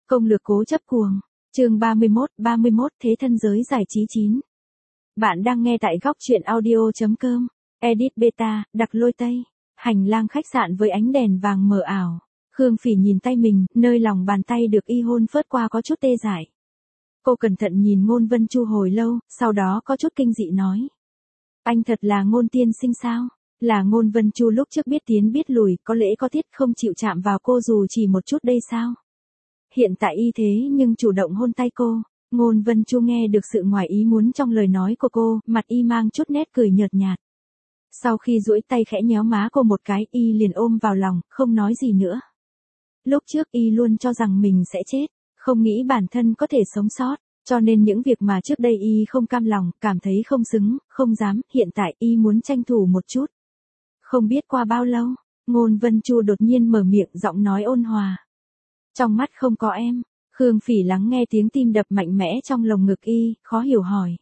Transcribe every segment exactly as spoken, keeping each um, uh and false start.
Công lược cố chấp cuồng. Chương ba mươi mốt, ba mươi mốt Thế thân giới giải trí chín. Bạn đang nghe tại góc truyện audio chấm com. Edit beta, đặc lôi tây. Hành lang khách sạn với ánh đèn vàng mờ ảo. Khương Phỉ nhìn tay mình, nơi lòng bàn tay được y hôn phớt qua có chút tê dại. Cô cẩn thận nhìn Ngôn Vân Chu hồi lâu, sau đó có chút kinh dị nói. Anh thật là Ngôn tiên sinh sao? Là Ngôn Vân Chu lúc trước biết tiến biết lùi, có lẽ có tiết không chịu chạm vào cô dù chỉ một chút đây sao? Hiện tại y thế nhưng chủ động hôn tay cô. Ngôn Vân Chu nghe được sự ngoài ý muốn trong lời nói của cô, mặt y mang chút nét cười nhợt nhạt. Sau khi duỗi tay khẽ nhéo má cô một cái, y liền ôm vào lòng, không nói gì nữa. Lúc trước y luôn cho rằng mình sẽ chết, không nghĩ bản thân có thể sống sót, cho nên những việc mà trước đây y không cam lòng, cảm thấy không xứng, không dám, hiện tại y muốn tranh thủ một chút. Không biết qua bao lâu, Ngôn Vân Chu đột nhiên mở miệng, giọng nói ôn hòa. Trong mắt không có em. Khương Phỉ lắng nghe tiếng tim đập mạnh mẽ trong lồng ngực y, khó hiểu hỏi.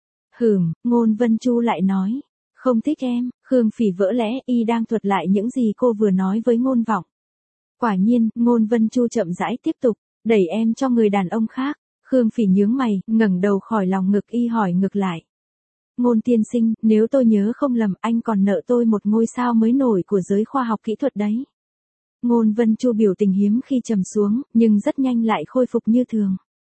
Hừm, Ngôn Vân Chu lại nói. Không thích em. Khương Phỉ vỡ lẽ, y đang thuật lại những gì cô vừa nói với Ngôn Vọng. Quả nhiên, Ngôn Vân Chu chậm rãi tiếp tục, đẩy em cho người đàn ông khác. Khương Phỉ nhướng mày, ngẩng đầu khỏi lòng ngực y hỏi ngược lại. Ngôn tiên sinh, nếu tôi nhớ không lầm, anh còn nợ tôi một ngôi sao mới nổi của giới khoa học kỹ thuật đấy. Ngôn Vân Chu biểu tình hiếm khi trầm xuống, nhưng rất nhanh lại khôi phục như thường.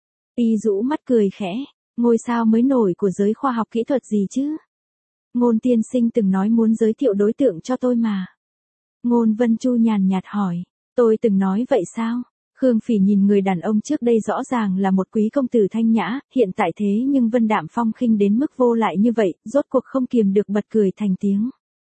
Y rũ mắt cười khẽ, ngôi sao mới nổi của giới khoa học kỹ thuật gì chứ? Ngôn tiên sinh từng nói muốn giới thiệu đối tượng cho tôi mà. Ngôn Vân Chu nhàn nhạt hỏi, tôi từng nói vậy sao? Khương Phỉ nhìn người đàn ông trước đây rõ ràng là một quý công tử thanh nhã, hiện tại thế nhưng vân đạm phong khinh đến mức vô lại như vậy, rốt cuộc không kiềm được bật cười thành tiếng.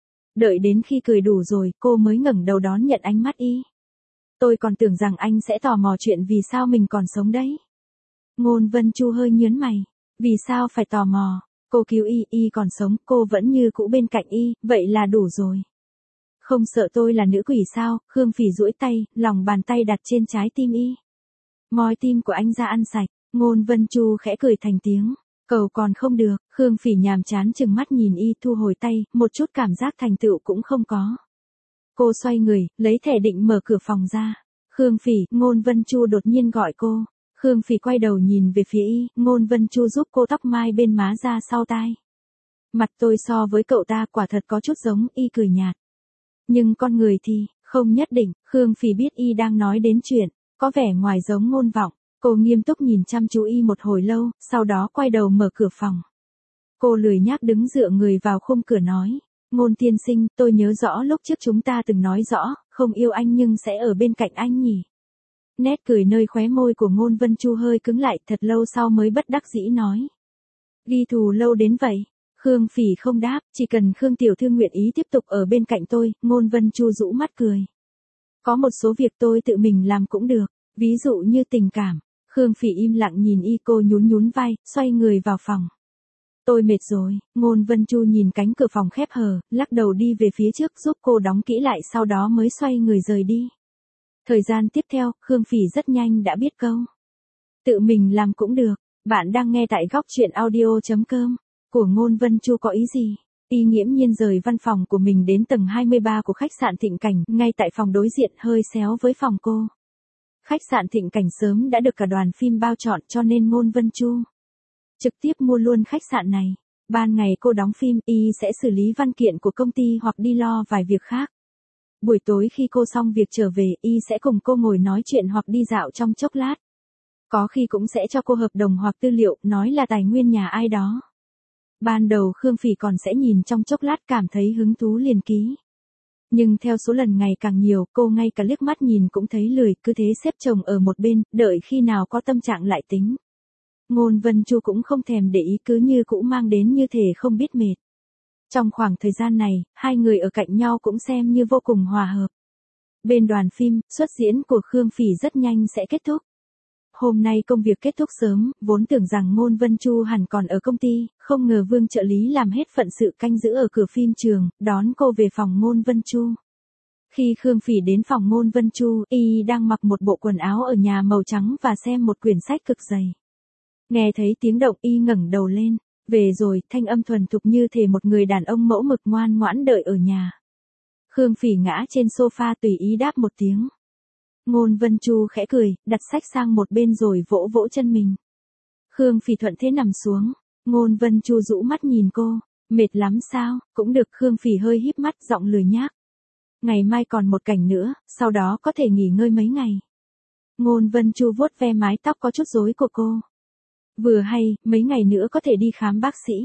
Đợi đến khi cười đủ rồi, cô mới ngẩng đầu đón nhận ánh mắt y. Tôi còn tưởng rằng anh sẽ tò mò chuyện vì sao mình còn sống đấy. Ngôn Vân Chu hơi nhớn mày. Vì sao phải tò mò? Cô cứu y, y còn sống, cô vẫn như cũ bên cạnh y, vậy là đủ rồi. Không sợ tôi là nữ quỷ sao? Khương Phỉ duỗi tay, lòng bàn tay đặt trên trái tim y. Moi tim của anh ra ăn sạch. Ngôn Vân Chu khẽ cười thành tiếng. Cầu còn không được. Khương Phỉ nhàm chán chừng mắt nhìn y, thu hồi tay, một chút cảm giác thành tựu cũng không có. Cô xoay người, lấy thẻ định mở cửa phòng ra. Khương Phỉ, Ngôn Vân Chu đột nhiên gọi cô. Khương Phỉ quay đầu nhìn về phía y, Ngôn Vân Chu giúp cô tóc mai bên má ra sau tai. Mặt tôi so với cậu ta quả thật có chút giống, y cười nhạt. Nhưng con người thì, không nhất định. Khương Phỉ biết y đang nói đến chuyện, có vẻ ngoài giống Ngôn Vọng. Cô nghiêm túc nhìn chăm chú y một hồi lâu, sau đó quay đầu mở cửa phòng. Cô lười nhác đứng dựa người vào khung cửa nói. Ngôn tiên sinh, tôi nhớ rõ lúc trước chúng ta từng nói rõ, không yêu anh nhưng sẽ ở bên cạnh anh nhỉ. Nét cười nơi khóe môi của Ngôn Vân Chu hơi cứng lại, thật lâu sau mới bất đắc dĩ nói. Ghi thù lâu đến vậy. Khương Phỉ không đáp, chỉ cần Khương tiểu thư nguyện ý tiếp tục ở bên cạnh tôi. Ngôn Vân Chu rũ mắt cười. Có một số việc tôi tự mình làm cũng được, ví dụ như tình cảm. Khương Phỉ im lặng nhìn y, cô nhún nhún vai, xoay người vào phòng. Tôi mệt rồi. Ngôn Vân Chu nhìn cánh cửa phòng khép hờ, lắc đầu đi về phía trước giúp cô đóng kỹ lại, sau đó mới xoay người rời đi. Thời gian tiếp theo, Khương Phỉ rất nhanh đã biết câu. Tự mình làm cũng được. Bạn đang nghe tại góc truyện audio chấm com. Của Ngôn Vân Chu có ý gì? Y nghiễm nhiên rời văn phòng của mình đến tầng hai mươi ba của khách sạn Thịnh Cảnh, ngay tại phòng đối diện hơi xéo với phòng cô. Khách sạn Thịnh Cảnh sớm đã được cả đoàn phim bao trọn, cho nên Ngôn Vân Chu trực tiếp mua luôn khách sạn này. Ban ngày cô đóng phim, y sẽ xử lý văn kiện của công ty hoặc đi lo vài việc khác. Buổi tối khi cô xong việc trở về, y sẽ cùng cô ngồi nói chuyện hoặc đi dạo trong chốc lát. Có khi cũng sẽ cho cô hợp đồng hoặc tư liệu, nói là tài nguyên nhà ai đó. Ban đầu Khương Phỉ còn sẽ nhìn trong chốc lát, cảm thấy hứng thú liền ký. Nhưng theo số lần ngày càng nhiều, cô ngay cả liếc mắt nhìn cũng thấy lười, cứ thế xếp chồng ở một bên, đợi khi nào có tâm trạng lại tính. Ngôn Vân Chu cũng không thèm để ý, cứ như cũ mang đến như thể không biết mệt. Trong khoảng thời gian này, hai người ở cạnh nhau cũng xem như vô cùng hòa hợp. Bên đoàn phim, xuất diễn của Khương Phỉ rất nhanh sẽ kết thúc. Hôm nay công việc kết thúc sớm, vốn tưởng rằng Ngôn Vân Chu hẳn còn ở công ty, không ngờ Vương trợ lý làm hết phận sự canh giữ ở cửa phim trường, đón cô về phòng Ngôn Vân Chu. Khi Khương Phỉ đến phòng Ngôn Vân Chu, y đang mặc một bộ quần áo ở nhà màu trắng và xem một quyển sách cực dày. Nghe thấy tiếng động, y ngẩng đầu lên. Về rồi, thanh âm thuần thục như thể một người đàn ông mẫu mực ngoan ngoãn đợi ở nhà. Khương Phỉ ngã trên sofa tùy ý đáp một tiếng. Ngôn Vân Chu khẽ cười, đặt sách sang một bên rồi vỗ vỗ chân mình. Khương Phỉ thuận thế nằm xuống. Ngôn Vân Chu rũ mắt nhìn cô. Mệt lắm sao? Cũng được. Khương Phỉ hơi híp mắt, giọng lười nhác. Ngày mai còn một cảnh nữa, sau đó có thể nghỉ ngơi mấy ngày. Ngôn Vân Chu vuốt ve mái tóc có chút rối của cô. Vừa hay, mấy ngày nữa có thể đi khám bác sĩ.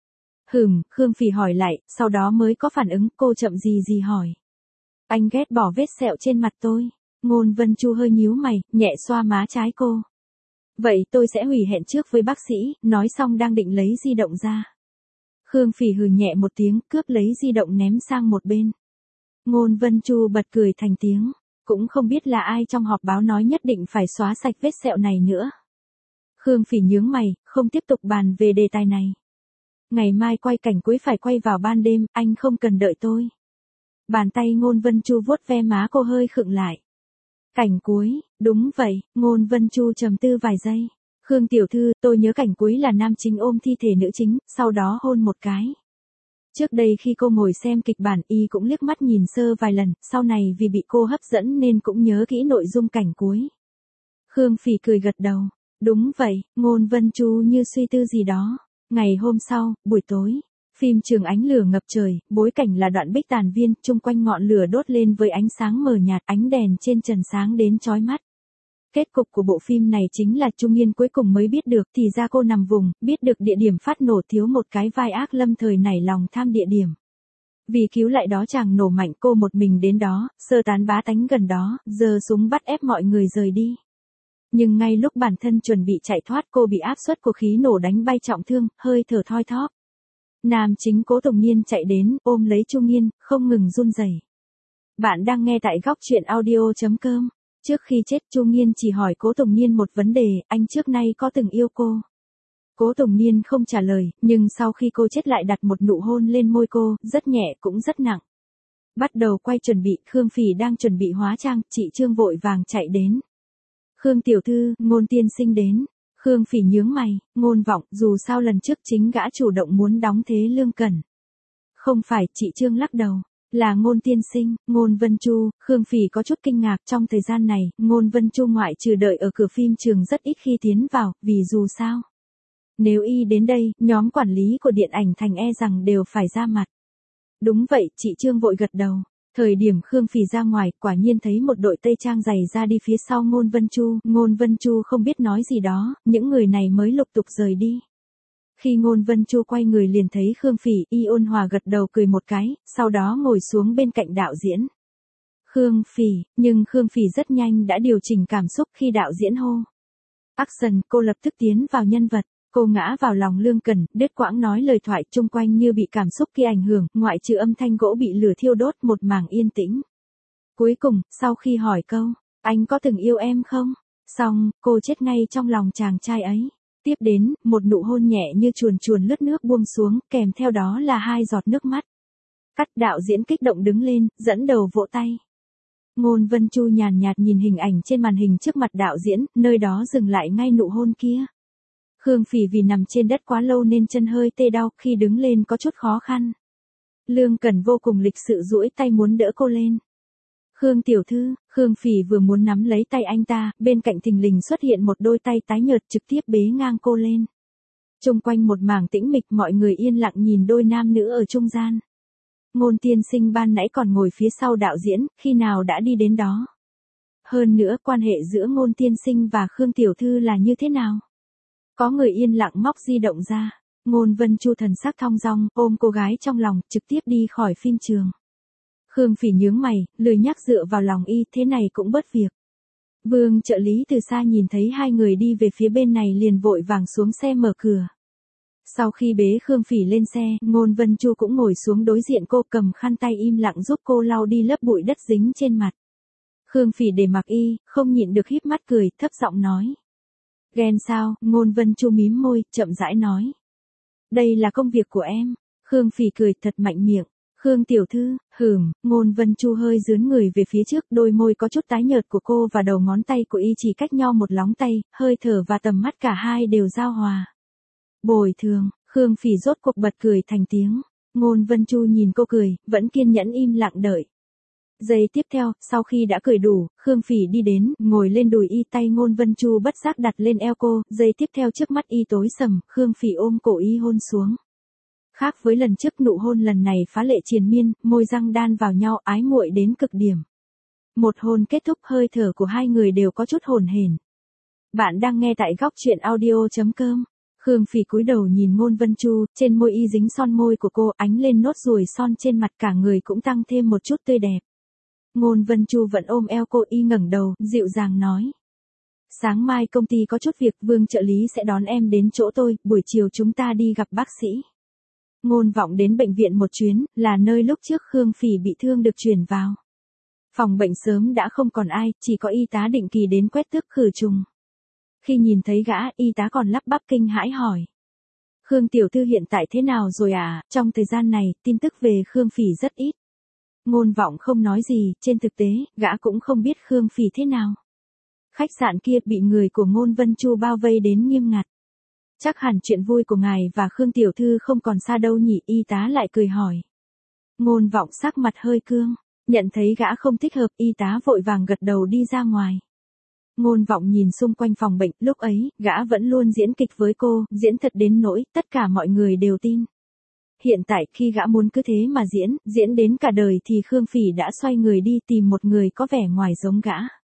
Hừm, Khương Phỉ hỏi lại, sau đó mới có phản ứng, cô chậm gì gì hỏi. Anh ghét bỏ vết sẹo trên mặt tôi. Ngôn Vân Chu hơi nhíu mày, nhẹ xoa má trái cô. Vậy tôi sẽ hủy hẹn trước với bác sĩ, nói xong đang định lấy di động ra. Khương Phỉ hừ nhẹ một tiếng, cướp lấy di động ném sang một bên. Ngôn Vân Chu bật cười thành tiếng, cũng không biết là ai trong họp báo nói nhất định phải xóa sạch vết sẹo này nữa. Khương Phỉ nhướng mày, không tiếp tục bàn về đề tài này. Ngày mai quay cảnh cuối phải quay vào ban đêm, anh không cần đợi tôi. Bàn tay Ngôn Vân Chu vuốt ve má cô hơi khựng lại. Cảnh cuối, đúng vậy. Ngôn Vân Chu trầm tư vài giây. Khương tiểu thư, tôi nhớ cảnh cuối là nam chính ôm thi thể nữ chính, sau đó hôn một cái. Trước đây khi cô ngồi xem kịch bản y cũng liếc mắt nhìn sơ vài lần, sau này vì bị cô hấp dẫn nên cũng nhớ kỹ nội dung cảnh cuối. Khương Phỉ cười gật đầu. Đúng vậy. Ngôn Vân Chu như suy tư gì đó. Ngày hôm sau, buổi tối, phim Trường Ánh Lửa Ngập Trời, bối cảnh là đoạn Bích Tàn Viên, chung quanh ngọn lửa đốt lên với ánh sáng mờ nhạt, ánh đèn trên trần sáng đến chói mắt. Kết cục của bộ phim này chính là Trung Nghiên cuối cùng mới biết được, thì ra cô nằm vùng, biết được địa điểm phát nổ thiếu một cái vai ác lâm thời nảy lòng tham địa điểm. Vì cứu lại đó chàng nổ mạnh, cô một mình đến đó, sơ tán bá tánh gần đó, giơ súng bắt ép mọi người rời đi. Nhưng ngay lúc bản thân chuẩn bị chạy thoát, cô bị áp suất của khí nổ đánh bay trọng thương, hơi thở thoi thóp. Nam chính Cố Tùng Nhiên chạy đến, ôm lấy Trung Nghiên, không ngừng run rẩy. Bạn đang nghe tại góc truyện audio chấm com. Trước khi chết, Trung Nghiên chỉ hỏi Cố Tùng Nhiên một vấn đề, anh trước nay có từng yêu cô? Cố Tùng Nhiên không trả lời, nhưng sau khi cô chết lại đặt một nụ hôn lên môi cô, rất nhẹ cũng rất nặng. Bắt đầu quay chuẩn bị, Khương Phỉ đang chuẩn bị hóa trang, chị Trương vội vàng chạy đến. Khương tiểu thư, Ngôn tiên sinh đến. Khương Phỉ nhướng mày, Ngôn Vọng, dù sao lần trước chính gã chủ động muốn đóng thế Lương Cẩn. Không phải, chị Trương lắc đầu. Là Ngôn tiên sinh. Ngôn Vân Chu. Khương Phỉ có chút kinh ngạc, trong thời gian này, Ngôn Vân Chu ngoại trừ đợi ở cửa phim trường rất ít khi tiến vào, vì dù sao. Nếu y đến đây, nhóm quản lý của điện ảnh thành e rằng đều phải ra mặt. Đúng vậy, chị Trương vội gật đầu. Thời điểm Khương Phỉ ra ngoài, quả nhiên thấy một đội tây trang dày ra đi phía sau Ngôn Vân Chu. Ngôn Vân Chu không biết nói gì đó, những người này mới lục tục rời đi. Khi Ngôn Vân Chu quay người liền thấy Khương Phỉ, y ôn hòa gật đầu cười một cái, sau đó ngồi xuống bên cạnh đạo diễn. Khương Phỉ, nhưng Khương Phỉ rất nhanh đã điều chỉnh cảm xúc khi đạo diễn hô. Action, cô lập tức tiến vào nhân vật. Cô ngã vào lòng Lương Cẩn, đứt quãng nói lời thoại, chung quanh như bị cảm xúc kia ảnh hưởng, ngoại trừ âm thanh gỗ bị lửa thiêu đốt, một mảng yên tĩnh. Cuối cùng, sau khi hỏi câu, anh có từng yêu em không? Xong, cô chết ngay trong lòng chàng trai ấy. Tiếp đến, một nụ hôn nhẹ như chuồn chuồn lướt nước buông xuống, kèm theo đó là hai giọt nước mắt. Cắt, đạo diễn kích động đứng lên, dẫn đầu vỗ tay. Ngôn Vân Chu nhàn nhạt nhìn hình ảnh trên màn hình trước mặt đạo diễn, nơi đó dừng lại ngay nụ hôn kia. Khương Phỉ vì nằm trên đất quá lâu nên chân hơi tê đau, khi đứng lên có chút khó khăn. Lương Cẩn vô cùng lịch sự duỗi tay muốn đỡ cô lên. Khương tiểu thư. Khương Phỉ vừa muốn nắm lấy tay anh ta, bên cạnh thình lình xuất hiện một đôi tay tái nhợt trực tiếp bế ngang cô lên. Chung quanh một mảng tĩnh mịch, mọi người yên lặng nhìn đôi nam nữ ở trung gian. Ngôn tiên sinh ban nãy còn ngồi phía sau đạo diễn, khi nào đã đi đến đó? Hơn nữa, quan hệ giữa Ngôn tiên sinh và Khương tiểu thư là như thế nào? Có người yên lặng móc di động ra. Ngôn Vân Chu thần sắc thong dong, ôm cô gái trong lòng, trực tiếp đi khỏi phim trường. Khương Phỉ nhướng mày, lười nhác dựa vào lòng y, thế này cũng bớt việc. Vương trợ lý từ xa nhìn thấy hai người đi về phía bên này liền vội vàng xuống xe mở cửa. Sau khi bế Khương Phỉ lên xe, Ngôn Vân Chu cũng ngồi xuống đối diện cô, cầm khăn tay im lặng giúp cô lau đi lớp bụi đất dính trên mặt. Khương Phỉ để mặc y, không nhịn được híp mắt cười, thấp giọng nói. Ghen sao? Ngôn Vân Chu mím môi, chậm rãi nói. Đây là công việc của em. Khương Phỉ cười thật mạnh miệng. Khương tiểu thư, hừm. Ngôn Vân Chu hơi dướn người về phía trước, đôi môi có chút tái nhợt của cô và đầu ngón tay của y chỉ cách nhau một lóng tay, hơi thở và tầm mắt cả hai đều giao hòa. Bồi thường. Khương Phỉ rốt cuộc bật cười thành tiếng. Ngôn Vân Chu nhìn cô cười, vẫn kiên nhẫn im lặng đợi. Giây tiếp theo, sau khi đã cười đủ, Khương Phỉ đi đến, ngồi lên đùi y, tay Ngôn Vân Chu bất giác đặt lên eo cô, giây tiếp theo trước mắt y tối sầm, Khương Phỉ ôm cổ y hôn xuống. Khác với lần trước, nụ hôn lần này phá lệ triền miên, môi răng đan vào nhau, ái muội đến cực điểm. Một hôn kết thúc, hơi thở của hai người đều có chút hổn hển. Bạn đang nghe tại góc truyện audio chấm com. Khương Phỉ cúi đầu nhìn Ngôn Vân Chu, trên môi y dính son môi của cô, ánh lên nốt ruồi son trên mặt, cả người cũng tăng thêm một chút tươi đẹp. Ngôn Vân Chu vẫn ôm eo cô, y ngẩng đầu, dịu dàng nói. Sáng mai công ty có chút việc, Vương trợ lý sẽ đón em đến chỗ tôi, buổi chiều chúng ta đi gặp bác sĩ. Ngôn Vọng đến bệnh viện một chuyến, là nơi lúc trước Khương Phỉ bị thương được chuyển vào. Phòng bệnh sớm đã không còn ai, chỉ có y tá định kỳ đến quét tước khử trùng. Khi nhìn thấy gã, y tá còn lắp bắp kinh hãi hỏi. Khương tiểu thư hiện tại thế nào rồi à? Trong thời gian này, tin tức về Khương Phỉ rất ít. Ngôn Vọng không nói gì, trên thực tế, gã cũng không biết Khương Phỉ thế nào. Khách sạn kia bị người của Ngôn Vân Chu bao vây đến nghiêm ngặt. Chắc hẳn chuyện vui của ngài và Khương tiểu thư không còn xa đâu nhỉ, y tá lại cười hỏi. Ngôn Vọng sắc mặt hơi cương, nhận thấy gã không thích hợp, y tá vội vàng gật đầu đi ra ngoài. Ngôn Vọng nhìn xung quanh phòng bệnh, lúc ấy, gã vẫn luôn diễn kịch với cô, diễn thật đến nỗi, tất cả mọi người đều tin. Hiện tại, khi gã muốn cứ thế mà diễn, diễn đến cả đời thì Khương Phỉ đã xoay người đi tìm một người có vẻ ngoài giống gã.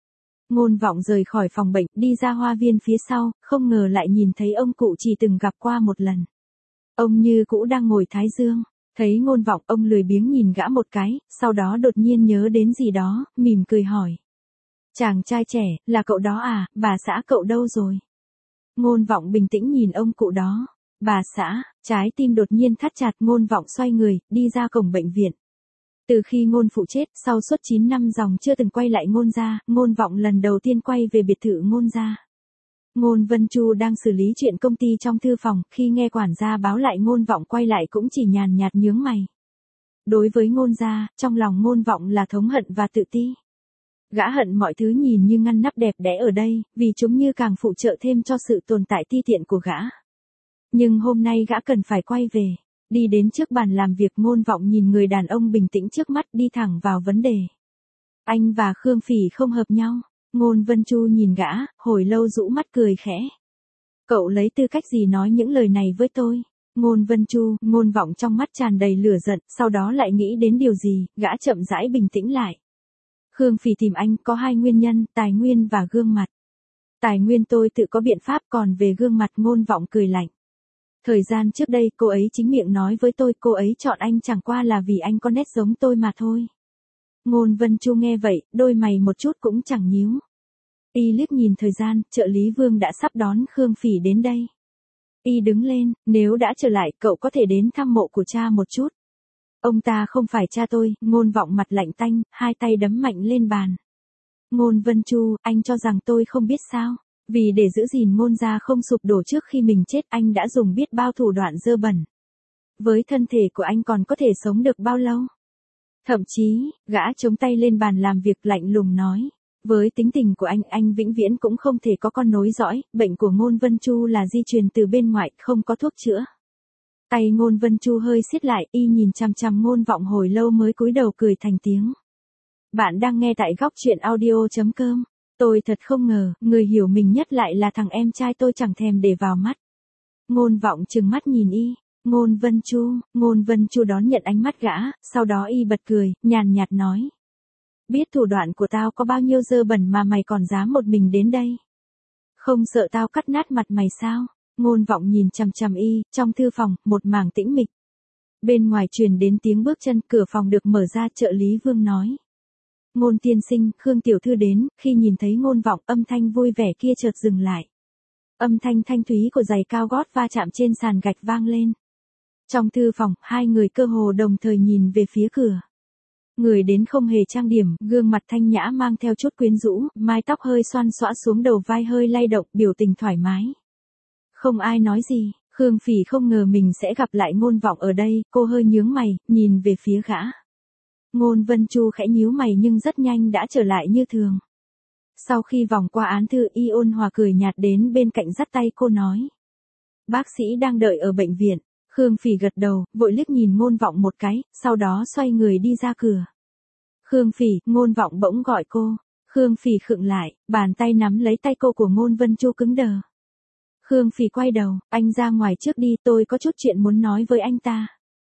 Ngôn Vọng rời khỏi phòng bệnh, đi ra hoa viên phía sau, không ngờ lại nhìn thấy ông cụ chỉ từng gặp qua một lần. Ông như cũ đang ngồi thái dương, thấy Ngôn Vọng, ông lười biếng nhìn gã một cái, sau đó đột nhiên nhớ đến gì đó, mỉm cười hỏi. Chàng trai trẻ, là cậu đó à, bà xã cậu đâu rồi? Ngôn Vọng bình tĩnh nhìn ông cụ đó. Bà xã, trái tim đột nhiên thắt chặt, Ngôn Vọng xoay người, đi ra cổng bệnh viện. Từ khi Ngôn phụ chết, sau suốt chín năm dòng chưa từng quay lại Ngôn gia, Ngôn Vọng lần đầu tiên quay về biệt thự Ngôn gia. Ngôn Vân Chu đang xử lý chuyện công ty trong thư phòng, khi nghe quản gia báo lại Ngôn Vọng quay lại cũng chỉ nhàn nhạt nhướng mày. Đối với Ngôn gia, trong lòng Ngôn Vọng là thống hận và tự ti. Gã hận mọi thứ nhìn như ngăn nắp đẹp đẽ ở đây, vì chúng như càng phụ trợ thêm cho sự tồn tại ti tiện của gã. Nhưng hôm nay gã cần phải quay về. Đi đến trước bàn làm việc, Ngôn Vọng nhìn người đàn ông bình tĩnh trước mắt, đi thẳng vào vấn đề. Anh và Khương Phỉ không hợp nhau. Ngôn Vân Chu nhìn gã, hồi lâu rũ mắt cười khẽ. Cậu lấy tư cách gì nói những lời này với tôi? Ngôn Vân Chu, Ngôn Vọng trong mắt tràn đầy lửa giận, sau đó lại nghĩ đến điều gì, gã chậm rãi bình tĩnh lại. Khương Phỉ tìm anh có hai nguyên nhân, tài nguyên và gương mặt. Tài nguyên tôi tự có biện pháp, còn về gương mặt, Ngôn Vọng cười lạnh. Thời gian trước đây cô ấy chính miệng nói với tôi, cô ấy chọn anh chẳng qua là vì anh có nét giống tôi mà thôi. Ngôn Vân Chu nghe vậy, đôi mày một chút cũng chẳng nhíu. Y liếc nhìn thời gian, trợ lý Vương đã sắp đón Khương Phỉ đến đây. Y đứng lên, nếu đã trở lại, cậu có thể đến thăm mộ của cha một chút. Ông ta không phải cha tôi, Ngôn Vọng mặt lạnh tanh, hai tay đấm mạnh lên bàn. Ngôn Vân Chu, anh cho rằng tôi không biết sao? Vì để giữ gìn Ngôn gia không sụp đổ trước khi mình chết, anh đã dùng biết bao thủ đoạn dơ bẩn. Với thân thể của anh còn có thể sống được bao lâu? Thậm chí, gã chống tay lên bàn làm việc lạnh lùng nói. Với tính tình của anh, anh vĩnh viễn cũng không thể có con nối dõi, bệnh của Ngôn Vân Chu là di truyền từ bên ngoài, không có thuốc chữa. Tay Ngôn Vân Chu hơi siết lại, y nhìn chằm chằm Ngôn Vọng hồi lâu mới cúi đầu cười thành tiếng. Bạn đang nghe tại góc truyện audio chấm com. Tôi thật không ngờ, người hiểu mình nhất lại là thằng em trai tôi, chẳng thèm để vào mắt. Ngôn Vọng trừng mắt nhìn y. Ngôn Vân Chu, Ngôn Vân Chu đón nhận ánh mắt gã, sau đó y bật cười, nhàn nhạt nói. Biết thủ đoạn của tao có bao nhiêu dơ bẩn mà mày còn dám một mình đến đây? Không sợ tao cắt nát mặt mày sao? Ngôn Vọng nhìn chằm chằm y, trong thư phòng, một mảng tĩnh mịch. Bên ngoài truyền đến tiếng bước chân, cửa phòng được mở ra, trợ lý Vương nói. Ngôn tiên sinh, Khương tiểu thư đến, khi nhìn thấy Ngôn Vọng, âm thanh vui vẻ kia chợt dừng lại. Âm thanh thanh thúy của giày cao gót va chạm trên sàn gạch vang lên. Trong thư phòng, hai người cơ hồ đồng thời nhìn về phía cửa. Người đến không hề trang điểm, gương mặt thanh nhã mang theo chút quyến rũ, mái tóc hơi xoăn xõa xuống đầu vai hơi lay động, biểu tình thoải mái. Không ai nói gì, Khương Phỉ không ngờ mình sẽ gặp lại Ngôn Vọng ở đây, cô hơi nhướng mày, nhìn về phía gã. Ngôn Vân Chu khẽ nhíu mày nhưng rất nhanh đã trở lại như thường. Sau khi vòng qua án thư, y ôn hòa cười nhạt đến bên cạnh dắt tay cô nói. Bác sĩ đang đợi ở bệnh viện. Khương Phỉ gật đầu, vội liếc nhìn Ngôn Vọng một cái, sau đó xoay người đi ra cửa. Khương Phỉ, Ngôn Vọng bỗng gọi cô. Khương Phỉ khựng lại, bàn tay nắm lấy tay cô của Ngôn Vân Chu cứng đờ. Khương Phỉ quay đầu, anh ra ngoài trước đi, tôi có chút chuyện muốn nói với anh ta.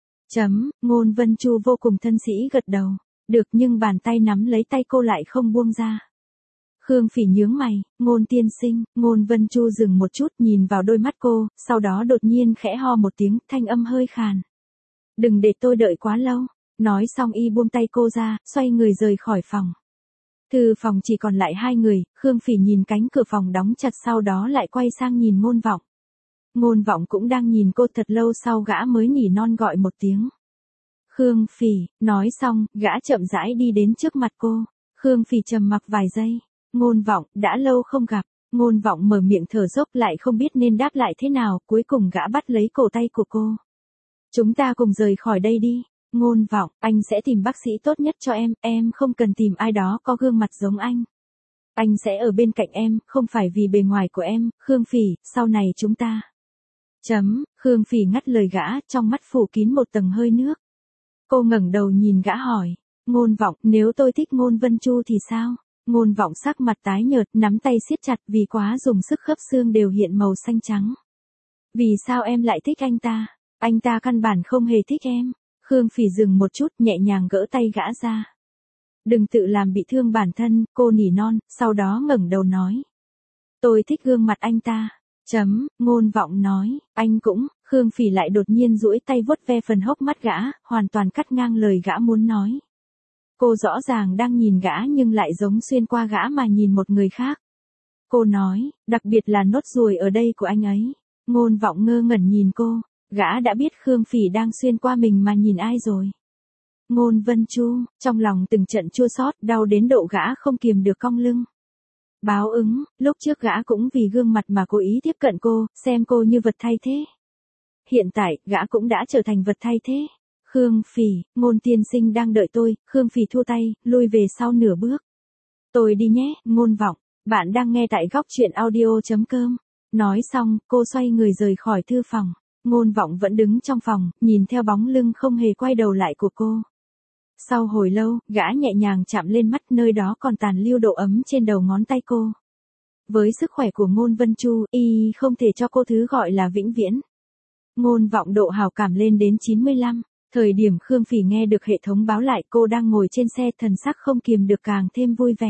Chấm, Ngôn Vân Chu vô cùng thân sĩ gật đầu. Được, nhưng bàn tay nắm lấy tay cô lại không buông ra. Khương Phỉ nhướng mày, Ngôn tiên sinh. Ngôn Vân Chu dừng một chút nhìn vào đôi mắt cô, sau đó đột nhiên khẽ ho một tiếng, thanh âm hơi khàn. Đừng để tôi đợi quá lâu. Nói xong y buông tay cô ra, xoay người rời khỏi phòng. Thư phòng chỉ còn lại hai người, Khương Phỉ nhìn cánh cửa phòng đóng chặt, sau đó lại quay sang nhìn Ngôn Vọng. Ngôn Vọng cũng đang nhìn cô, thật lâu sau gã mới nỉ non gọi một tiếng. Khương Phỉ. Nói xong, gã chậm rãi đi đến trước mặt cô. Khương Phỉ trầm mặc vài giây. Ngôn Vọng, đã lâu không gặp. Ngôn Vọng mở miệng thở dốc, lại không biết nên đáp lại thế nào, cuối cùng gã bắt lấy cổ tay của cô. Chúng ta cùng rời khỏi đây đi. Ngôn Vọng, anh sẽ tìm bác sĩ tốt nhất cho em, em không cần tìm ai đó có gương mặt giống anh. Anh sẽ ở bên cạnh em, không phải vì bề ngoài của em. Khương Phỉ, sau này chúng ta. Chấm, Khương Phỉ ngắt lời gã, trong mắt phủ kín một tầng hơi nước. Cô ngẩng đầu nhìn gã hỏi. Ngôn Vọng, nếu tôi thích Ngôn Vân Chu thì sao? Ngôn Vọng sắc mặt tái nhợt, nắm tay siết chặt, vì quá dùng sức khớp xương đều hiện màu xanh trắng. Vì sao em lại thích anh ta? Anh ta căn bản không hề thích em. Khương Phỉ dừng một chút, nhẹ nhàng gỡ tay gã ra. Đừng tự làm bị thương bản thân, cô nỉ non, sau đó ngẩng đầu nói. Tôi thích gương mặt anh ta. Chấm, Ngôn Vọng nói, anh cũng. Khương Phỉ lại đột nhiên duỗi tay vuốt ve phần hốc mắt gã, hoàn toàn cắt ngang lời gã muốn nói. Cô rõ ràng đang nhìn gã nhưng lại giống xuyên qua gã mà nhìn một người khác. Cô nói, đặc biệt là nốt ruồi ở đây của anh ấy. Ngôn Vọng ngơ ngẩn nhìn cô. Gã đã biết Khương Phỉ đang xuyên qua mình mà nhìn ai rồi. Ngôn Vân Chu, trong lòng từng trận chua xót, đau đến độ gã không kiềm được cong lưng. Báo ứng, lúc trước gã cũng vì gương mặt mà cố ý tiếp cận cô, xem cô như vật thay thế. Hiện tại, gã cũng đã trở thành vật thay thế. Khương Phỉ, Ngôn tiên sinh đang đợi tôi. Khương Phỉ thua tay, lui về sau nửa bước. Tôi đi nhé, Ngôn Vọng. Bạn đang nghe tại góc truyện audio chấm com. Nói xong, cô xoay người rời khỏi thư phòng. Ngôn Vọng vẫn đứng trong phòng, nhìn theo bóng lưng không hề quay đầu lại của cô. Sau hồi lâu, gã nhẹ nhàng chạm lên mắt, nơi đó còn tàn lưu độ ấm trên đầu ngón tay cô. Với sức khỏe của Ngôn Vân Chu, y không thể cho cô thứ gọi là vĩnh viễn. Ngôn Vọng độ hào cảm lên đến chín mươi lăm. Thời điểm Khương Phỉ nghe được hệ thống báo lại cô đang ngồi trên xe, thần sắc không kiềm được càng thêm vui vẻ.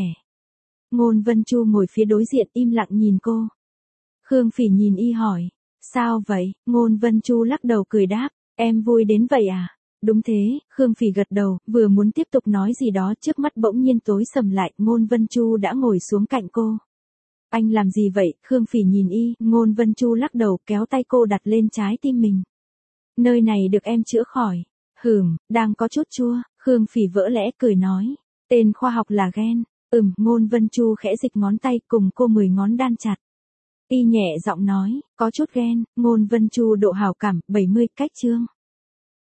Ngôn Vân Chu ngồi phía đối diện im lặng nhìn cô. Khương Phỉ nhìn y hỏi. Sao vậy? Ngôn Vân Chu lắc đầu cười đáp. Em vui đến vậy à? Đúng thế, Khương Phỉ gật đầu, vừa muốn tiếp tục nói gì đó, trước mắt bỗng nhiên tối sầm lại, Ngôn Vân Chu đã ngồi xuống cạnh cô. Anh làm gì vậy? Khương Phỉ nhìn y, Ngôn Vân Chu lắc đầu, kéo tay cô đặt lên trái tim mình. Nơi này được em chữa khỏi. Hừm, đang có chút chua. Khương Phỉ vỡ lẽ cười nói. Tên khoa học là ghen. Ừm, Ngôn Vân Chu khẽ dịch ngón tay, cùng cô mười ngón đan chặt. Y nhẹ giọng nói, có chút ghen. Ngôn Vân Chu độ hào cảm, bảy mươi, cách chương.